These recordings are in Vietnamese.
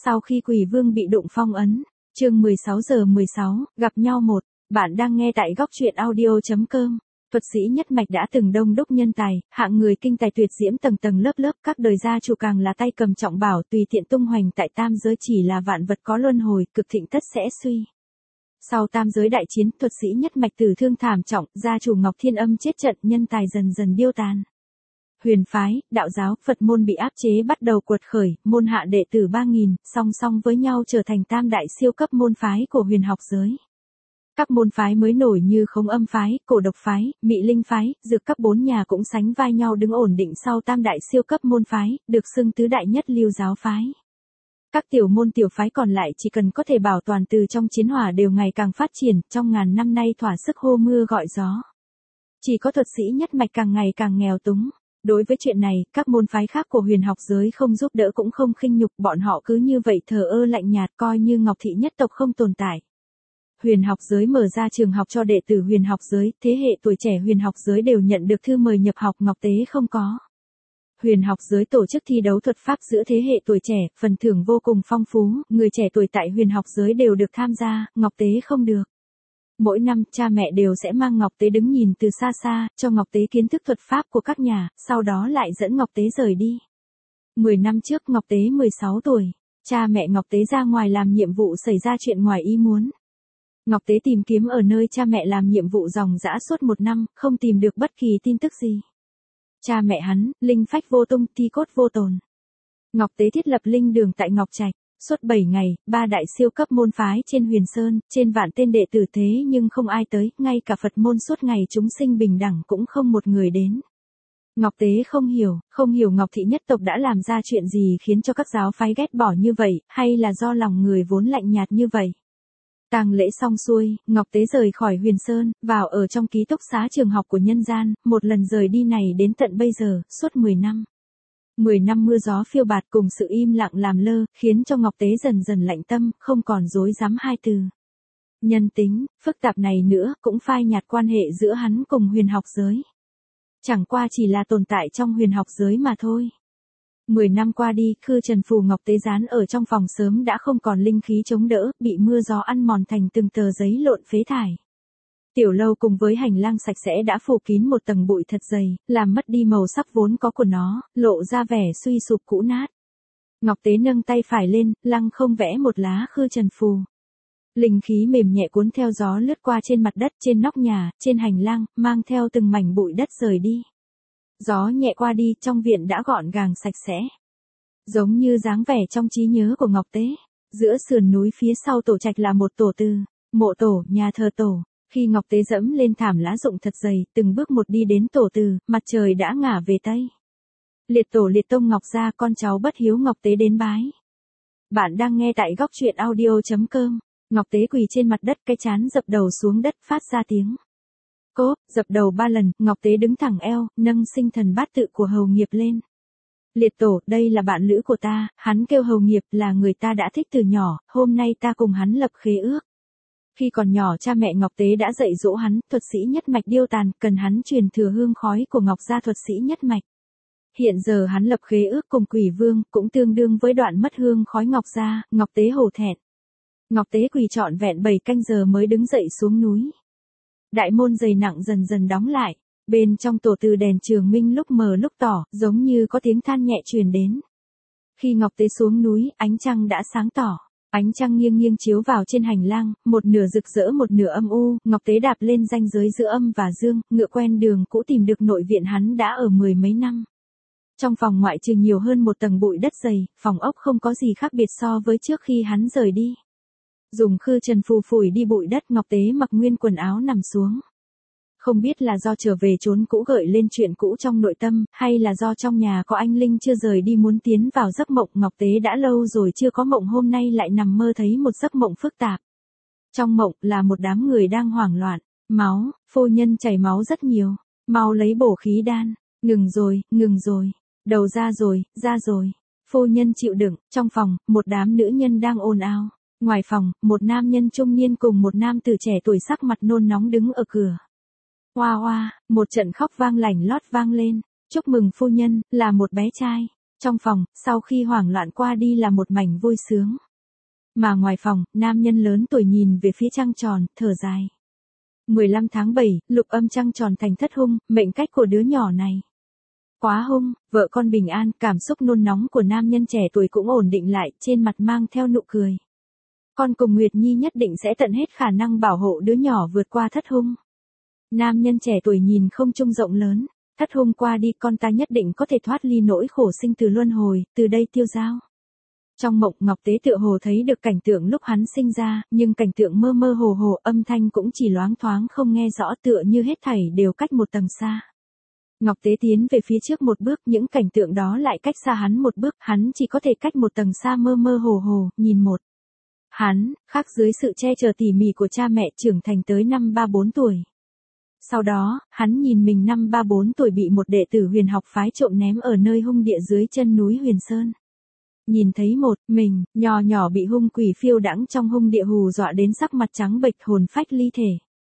Sau khi Quỷ Vương bị đụng phong ấn, chương 16:16, gặp nhau một, bạn đang nghe tại góc truyện audio.com. Thuật sĩ nhất mạch đã từng đông đúc nhân tài, hạng người kinh tài tuyệt diễm tầng tầng lớp lớp, các đời gia chủ càng là tay cầm trọng bảo tùy tiện tung hoành tại tam giới, chỉ là vạn vật có luân hồi, cực thịnh tất sẽ suy. Sau tam giới đại chiến, thuật sĩ nhất mạch tử thương thảm trọng, gia chủ Ngọc Thiên Âm chết trận, nhân tài dần dần điêu tàn. Huyền phái, đạo giáo, Phật môn bị áp chế bắt đầu quật khởi, môn hạ đệ tử 3.000, song song với nhau trở thành tam đại siêu cấp môn phái của huyền học giới. Các môn phái mới nổi như Khống Âm phái, Cổ Độc phái, Mị Linh phái, Dược các bốn nhà cũng sánh vai nhau đứng ổn định sau tam đại siêu cấp môn phái, được xưng tứ đại nhất lưu giáo phái. Các tiểu môn tiểu phái còn lại chỉ cần có thể bảo toàn từ trong chiến hỏa đều ngày càng phát triển, trong ngàn năm nay thỏa sức hô mưa gọi gió. Chỉ có thuật sĩ nhất mạch càng ngày càng nghèo túng. Đối với chuyện này, các môn phái khác của huyền học giới không giúp đỡ cũng không khinh nhục, bọn họ cứ như vậy thờ ơ lạnh nhạt, coi như Ngọc thị nhất tộc không tồn tại. Huyền học giới mở ra trường học cho đệ tử huyền học giới, thế hệ tuổi trẻ huyền học giới đều nhận được thư mời nhập học, Ngọc Tế không có. Huyền học giới tổ chức thi đấu thuật pháp giữa thế hệ tuổi trẻ, phần thưởng vô cùng phong phú, người trẻ tuổi tại huyền học giới đều được tham gia, Ngọc Tế không được. Mỗi năm, cha mẹ đều sẽ mang Ngọc Tế đứng nhìn từ xa xa, cho Ngọc Tế kiến thức thuật pháp của các nhà, sau đó lại dẫn Ngọc Tế rời đi. 10 năm trước Ngọc Tế 16 tuổi, cha mẹ Ngọc Tế ra ngoài làm nhiệm vụ xảy ra chuyện ngoài ý muốn. Ngọc Tế tìm kiếm ở nơi cha mẹ làm nhiệm vụ ròng rã suốt 1 năm, không tìm được bất kỳ tin tức gì. Cha mẹ hắn, linh phách vô tung, thi cốt vô tồn. Ngọc Tế thiết lập linh đường tại Ngọc Trạch. Suốt 7 ngày, 3 đại siêu cấp môn phái trên Huyền Sơn, trên vạn tên đệ tử thế nhưng không ai tới, ngay cả Phật môn suốt ngày chúng sinh bình đẳng cũng không một người đến. Ngọc Tế không hiểu Ngọc thị nhất tộc đã làm ra chuyện gì khiến cho các giáo phái ghét bỏ như vậy, hay là do lòng người vốn lạnh nhạt như vậy. Tang lễ xong xuôi, Ngọc Tế rời khỏi Huyền Sơn, vào ở trong ký túc xá trường học của nhân gian, một lần rời đi này đến tận bây giờ, suốt 10 năm. 10 năm mưa gió phiêu bạt cùng sự im lặng làm lơ, khiến cho Ngọc Tế dần dần lạnh tâm, không còn dối dám hai từ. Nhân tính, phức tạp này nữa, cũng phai nhạt quan hệ giữa hắn cùng huyền học giới. Chẳng qua chỉ là tồn tại trong huyền học giới mà thôi. 10 năm qua đi, khư trần phù Ngọc Tế dán ở trong phòng sớm đã không còn linh khí chống đỡ, bị mưa gió ăn mòn thành từng tờ giấy lộn phế thải. Tiểu lâu cùng với hành lang sạch sẽ đã phủ kín một tầng bụi thật dày, làm mất đi màu sắc vốn có của nó, lộ ra vẻ suy sụp cũ nát. Ngọc Tế nâng tay phải lên, lăng không vẽ một lá khư trần phù. Linh khí mềm nhẹ cuốn theo gió lướt qua trên mặt đất, trên nóc nhà, trên hành lang, mang theo từng mảnh bụi đất rời đi. Gió nhẹ qua đi, trong viện đã gọn gàng sạch sẽ. Giống như dáng vẻ trong trí nhớ của Ngọc Tế. Giữa sườn núi phía sau tổ trạch là một tổ tư, mộ tổ, nhà thờ tổ. Khi Ngọc Tế dẫm lên thảm lá rụng thật dày, từng bước một đi đến tổ từ, mặt trời đã ngả về tây. Liệt tổ liệt tông Ngọc gia, con cháu bất hiếu Ngọc Tế đến bái. Bạn đang nghe tại góc truyện audio.com. Ngọc Tế quỳ trên mặt đất, cái trán dập đầu xuống đất, phát ra tiếng cốp, dập đầu 3 lần, Ngọc Tế đứng thẳng eo, nâng sinh thần bát tự của hầu nghiệp lên. Liệt tổ, đây là bạn lữ của ta, hắn kêu hầu nghiệp, là người ta đã thích từ nhỏ, hôm nay ta cùng hắn lập khế ước. Khi còn nhỏ cha mẹ Ngọc Tế đã dạy dỗ hắn, thuật sĩ nhất mạch điêu tàn, cần hắn truyền thừa hương khói của Ngọc gia thuật sĩ nhất mạch. Hiện giờ hắn lập khế ước cùng Quỷ Vương, cũng tương đương với đoạn mất hương khói Ngọc gia, Ngọc Tế hổ thẹn. Ngọc Tế quỳ trọn vẹn 7 canh giờ mới đứng dậy xuống núi. Đại môn dày nặng dần dần đóng lại, bên trong tổ từ đèn trường minh lúc mờ lúc tỏ, giống như có tiếng than nhẹ truyền đến. Khi Ngọc Tế xuống núi, ánh trăng đã sáng tỏ. Ánh trăng nghiêng nghiêng chiếu vào trên hành lang, một nửa rực rỡ một nửa âm u, Ngọc Tế đạp lên ranh giới giữa âm và dương, ngựa quen đường cũ tìm được nội viện hắn đã ở 10 mấy năm. Trong phòng ngoại trừ nhiều hơn một tầng bụi đất dày, phòng ốc không có gì khác biệt so với trước khi hắn rời đi. Dùng khư trần phù phủi đi bụi đất, Ngọc Tế mặc nguyên quần áo nằm xuống. Không biết là do trở về chốn cũ gợi lên chuyện cũ trong nội tâm, hay là do trong nhà có anh linh chưa rời đi muốn tiến vào giấc mộng, Ngọc Tế đã lâu rồi chưa có mộng, hôm nay lại nằm mơ thấy một giấc mộng phức tạp. Trong mộng là một đám người đang hoảng loạn, máu, phu nhân chảy máu rất nhiều, mau lấy bổ khí đan, ngừng rồi, đầu ra rồi, phu nhân chịu đựng, trong phòng, một đám nữ nhân đang ồn ào, ngoài phòng, một nam nhân trung niên cùng một nam tử trẻ tuổi sắc mặt nôn nóng đứng ở cửa. Hoa hoa, một trận khóc vang lảnh lót vang lên, chúc mừng phu nhân, là một bé trai. Trong phòng, sau khi hoảng loạn qua đi là một mảnh vui sướng. Mà ngoài phòng, nam nhân lớn tuổi nhìn về phía trăng tròn, thở dài. 15 tháng 7, lục âm trăng tròn thành thất hung, mệnh cách của đứa nhỏ này. Quá hung, vợ con bình an, cảm xúc nôn nóng của nam nhân trẻ tuổi cũng ổn định lại, trên mặt mang theo nụ cười. Con cùng Nguyệt Nhi nhất định sẽ tận hết khả năng bảo hộ đứa nhỏ vượt qua thất hung. Nam nhân trẻ tuổi nhìn không trung rộng lớn, thất hung qua đi con ta nhất định có thể thoát ly nỗi khổ sinh từ luân hồi, từ đây tiêu dao. Trong mộng Ngọc Tế tựa hồ thấy được cảnh tượng lúc hắn sinh ra, nhưng cảnh tượng mơ mơ hồ hồ, âm thanh cũng chỉ loáng thoáng không nghe rõ, tựa như hết thảy đều cách một tầng xa. Ngọc Tế tiến về phía trước một bước, những cảnh tượng đó lại cách xa hắn một bước, hắn chỉ có thể cách một tầng xa mơ mơ hồ hồ, nhìn một. Hắn, khác dưới sự che chở tỉ mỉ của cha mẹ trưởng thành tới năm 34 tuổi. Sau đó, hắn nhìn mình năm 34 tuổi bị một đệ tử huyền học phái trộm ném ở nơi hung địa dưới chân núi Huyền Sơn. Nhìn thấy một, mình, nhỏ nhỏ bị hung quỷ phiêu đãng trong hung địa hù dọa đến sắc mặt trắng bệch hồn phách ly thể.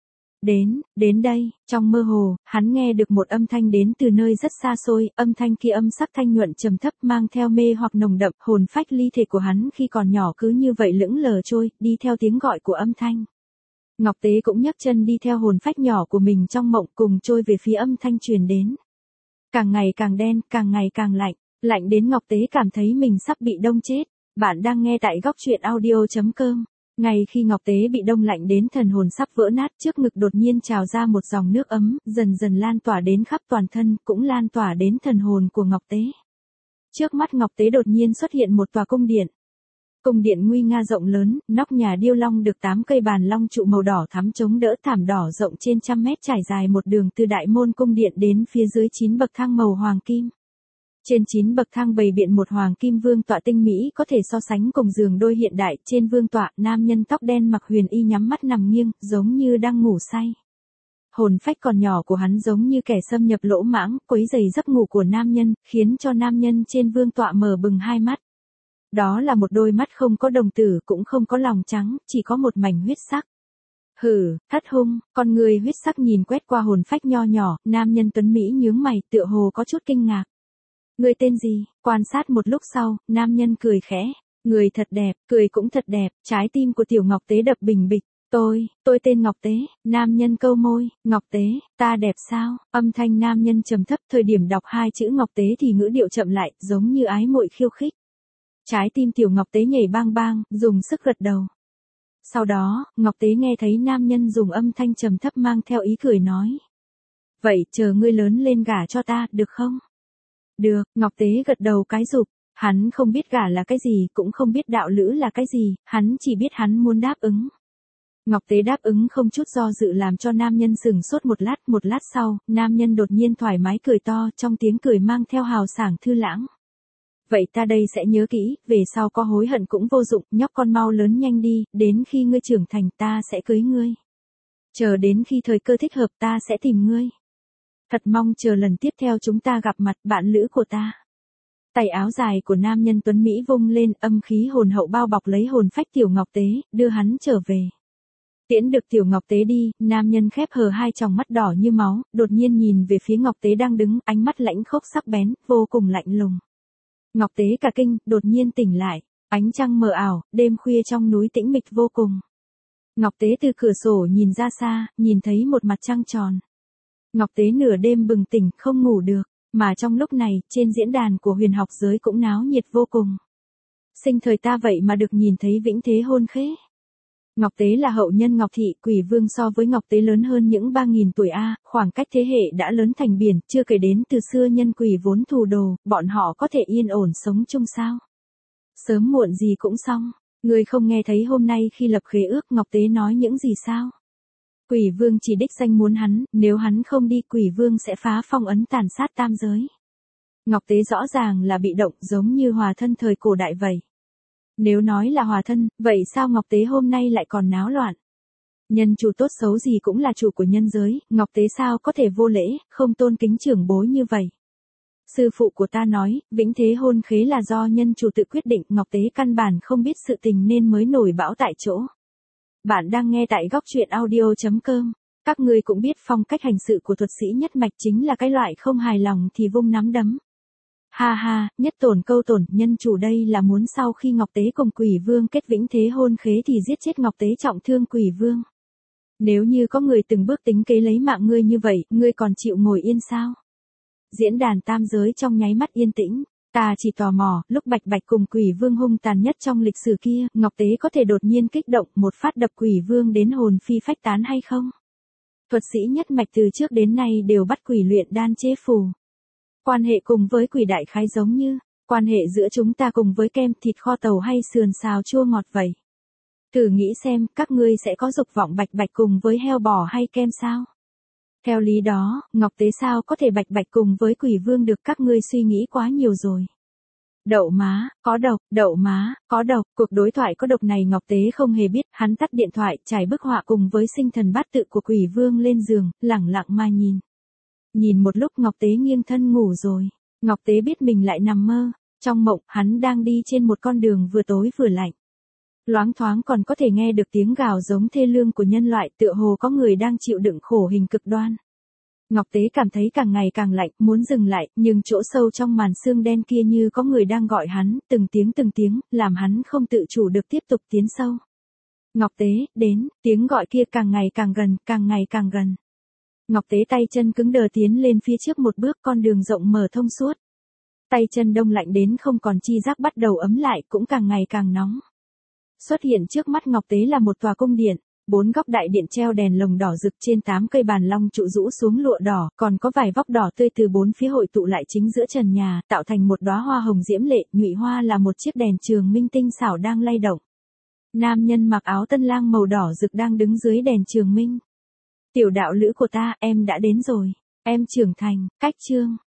Đến đây, trong mơ hồ, hắn nghe được một âm thanh đến từ nơi rất xa xôi, âm thanh kia âm sắc thanh nhuận trầm thấp mang theo mê hoặc nồng đậm, hồn phách ly thể của hắn khi còn nhỏ cứ như vậy lững lờ trôi, đi theo tiếng gọi của âm thanh. Ngọc Tế cũng nhấc chân đi theo hồn phách nhỏ của mình trong mộng cùng trôi về phía âm thanh truyền đến. Càng ngày càng đen, càng ngày càng lạnh, lạnh đến Ngọc Tế cảm thấy mình sắp bị đông chết. Bạn đang nghe tại góc truyện audio.com. Ngay khi Ngọc Tế bị đông lạnh đến thần hồn sắp vỡ nát, trước ngực đột nhiên trào ra một dòng nước ấm, dần dần lan tỏa đến khắp toàn thân, cũng lan tỏa đến thần hồn của Ngọc Tế. Trước mắt Ngọc Tế đột nhiên xuất hiện một tòa cung điện. Cung điện nguy nga rộng lớn, nóc nhà điêu long được 8 cây bàn long trụ màu đỏ thắm chống đỡ, thảm đỏ rộng trên trăm mét trải dài một đường từ đại môn cung điện đến phía dưới 9 bậc thang màu hoàng kim. Trên 9 bậc thang bày biện một hoàng kim vương tọa tinh mỹ có thể so sánh cùng giường đôi hiện đại, trên vương tọa, nam nhân tóc đen mặc huyền y nhắm mắt nằm nghiêng, giống như đang ngủ say. Hồn phách còn nhỏ của hắn giống như kẻ xâm nhập lỗ mãng, quấy rầy giấc ngủ của nam nhân, khiến cho nam nhân trên vương tọa mở bừng hai mắt. Đó là một đôi mắt không có đồng tử, cũng không có lòng trắng, chỉ có một mảnh huyết sắc. Hừ, thất hung, con người huyết sắc nhìn quét qua hồn phách nho nhỏ, nam nhân tuấn Mỹ nhướng mày, tựa hồ có chút kinh ngạc. Người tên gì? Quan sát một lúc sau, nam nhân cười khẽ. Người thật đẹp, cười cũng thật đẹp, trái tim của tiểu Ngọc Tế đập bình bịch. Tôi tên Ngọc Tế, nam nhân câu môi, Ngọc Tế, ta đẹp sao? Âm thanh nam nhân trầm thấp, thời điểm đọc hai chữ Ngọc Tế thì ngữ điệu chậm lại, giống như ái muội khiêu khích. Trái tim tiểu Ngọc Tế nhảy bang bang, dùng sức gật đầu. Sau đó, Ngọc Tế nghe thấy nam nhân dùng âm thanh trầm thấp mang theo ý cười nói. Vậy chờ ngươi lớn lên gả cho ta, được không? Được, Ngọc Tế gật đầu cái rụp. Hắn không biết gả là cái gì, cũng không biết đạo lữ là cái gì, hắn chỉ biết hắn muốn đáp ứng. Ngọc Tế đáp ứng không chút do dự làm cho nam nhân sửng sốt một lát sau, nam nhân đột nhiên thoải mái cười to, trong tiếng cười mang theo hào sảng thư lãng. Vậy ta đây sẽ nhớ kỹ, về sau có hối hận cũng vô dụng, nhóc con mau lớn nhanh đi, đến khi ngươi trưởng thành ta sẽ cưới ngươi. Chờ đến khi thời cơ thích hợp ta sẽ tìm ngươi. Thật mong chờ lần tiếp theo chúng ta gặp mặt, bạn lữ của ta. Tay áo dài của nam nhân tuấn Mỹ vung lên, âm khí hồn hậu bao bọc lấy hồn phách tiểu Ngọc Tế, đưa hắn trở về. Tiễn được tiểu Ngọc Tế đi, nam nhân khép hờ hai tròng mắt đỏ như máu, đột nhiên nhìn về phía Ngọc Tế đang đứng, ánh mắt lãnh khốc sắc bén, vô cùng lạnh lùng. Ngọc Tế cả kinh, đột nhiên tỉnh lại, ánh trăng mờ ảo, đêm khuya trong núi tĩnh mịch vô cùng. Ngọc Tế từ cửa sổ nhìn ra xa, nhìn thấy một mặt trăng tròn. Ngọc Tế nửa đêm bừng tỉnh, không ngủ được, mà trong lúc này, trên diễn đàn của huyền học giới cũng náo nhiệt vô cùng. Sinh thời ta vậy mà được nhìn thấy vĩnh thế hôn khế. Ngọc Tế là hậu nhân Ngọc Thị, Quỷ Vương so với Ngọc Tế lớn hơn những 3.000 tuổi khoảng cách thế hệ đã lớn thành biển, chưa kể đến từ xưa nhân quỷ vốn thù đồ, bọn họ có thể yên ổn sống chung sao? Sớm muộn gì cũng xong, người không nghe thấy hôm nay khi lập khế ước Ngọc Tế nói những gì sao? Quỷ Vương chỉ đích danh muốn hắn, nếu hắn không đi Quỷ Vương sẽ phá phong ấn tàn sát tam giới. Ngọc Tế rõ ràng là bị động, giống như hòa thân thời cổ đại vậy. Nếu nói là hòa thân, vậy sao Ngọc Tế hôm nay lại còn náo loạn? Nhân chủ tốt xấu gì cũng là chủ của nhân giới, Ngọc Tế sao có thể vô lễ, không tôn kính trưởng bối như vậy? Sư phụ của ta nói, vĩnh thế hôn khế là do nhân chủ tự quyết định, Ngọc Tế căn bản không biết sự tình nên mới nổi bão tại chỗ. Bạn đang nghe tại góc truyện audio.com. Các ngươi cũng biết phong cách hành sự của thuật sĩ nhất mạch chính là cái loại không hài lòng thì vung nắm đấm. Ha ha, nhất tổn câu tổn, nhân chủ đây là muốn sau khi Ngọc Tế cùng Quỷ Vương kết vĩnh thế hôn khế thì giết chết Ngọc Tế trọng thương Quỷ Vương. Nếu như có người từng bước tính kế lấy mạng ngươi như vậy, ngươi còn chịu ngồi yên sao? Diễn đàn tam giới trong nháy mắt yên tĩnh. Ta chỉ tò mò, lúc Bạch Bạch cùng Quỷ Vương hung tàn nhất trong lịch sử kia, Ngọc Tế có thể đột nhiên kích động một phát đập Quỷ Vương đến hồn phi phách tán hay không? Thuật sĩ nhất mạch từ trước đến nay đều bắt quỷ luyện đan chế phù. Quan hệ cùng với quỷ đại khái giống như, quan hệ giữa chúng ta cùng với kem thịt kho tàu hay sườn xào chua ngọt vậy. Thử nghĩ xem, các ngươi sẽ có dục vọng Bạch Bạch cùng với heo bò hay kem sao? Theo lý đó, Ngọc Tế sao có thể Bạch Bạch cùng với Quỷ Vương được, các ngươi suy nghĩ quá nhiều rồi. Đậu má, có độc, đậu má, có độc, cuộc đối thoại có độc này Ngọc Tế không hề biết, hắn tắt điện thoại, trải bức họa cùng với sinh thần bát tự của Quỷ Vương lên giường, lẳng lặng mà nhìn. Nhìn một lúc Ngọc Tế nghiêng thân ngủ rồi. Ngọc Tế biết mình lại nằm mơ. Trong mộng, hắn đang đi trên một con đường vừa tối vừa lạnh. Loáng thoáng còn có thể nghe được tiếng gào giống thê lương của nhân loại, tựa hồ có người đang chịu đựng khổ hình cực đoan. Ngọc Tế cảm thấy càng ngày càng lạnh, muốn dừng lại, nhưng chỗ sâu trong màn xương đen kia như có người đang gọi hắn, từng tiếng, làm hắn không tự chủ được tiếp tục tiến sâu. Ngọc Tế, đến, tiếng gọi kia càng ngày càng gần, càng ngày càng gần. Ngọc Tế tay chân cứng đờ tiến lên phía trước một bước, con đường rộng mở thông suốt. Tay chân đông lạnh đến không còn chi giác bắt đầu ấm lại, cũng càng ngày càng nóng. Xuất hiện trước mắt Ngọc Tế là một tòa cung điện, 4 góc đại điện treo đèn lồng đỏ rực, trên 8 cây bàn long trụ rũ xuống lụa đỏ, còn có vài vóc đỏ tươi từ 4 phía hội tụ lại chính giữa trần nhà, tạo thành một đóa hoa hồng diễm lệ, nhụy hoa là một chiếc đèn trường minh tinh xảo đang lay động. Nam nhân mặc áo tân lang màu đỏ rực đang đứng dưới đèn trường minh. Tiểu đạo lữ của ta, em đã đến rồi. Em trưởng thành, cách chương.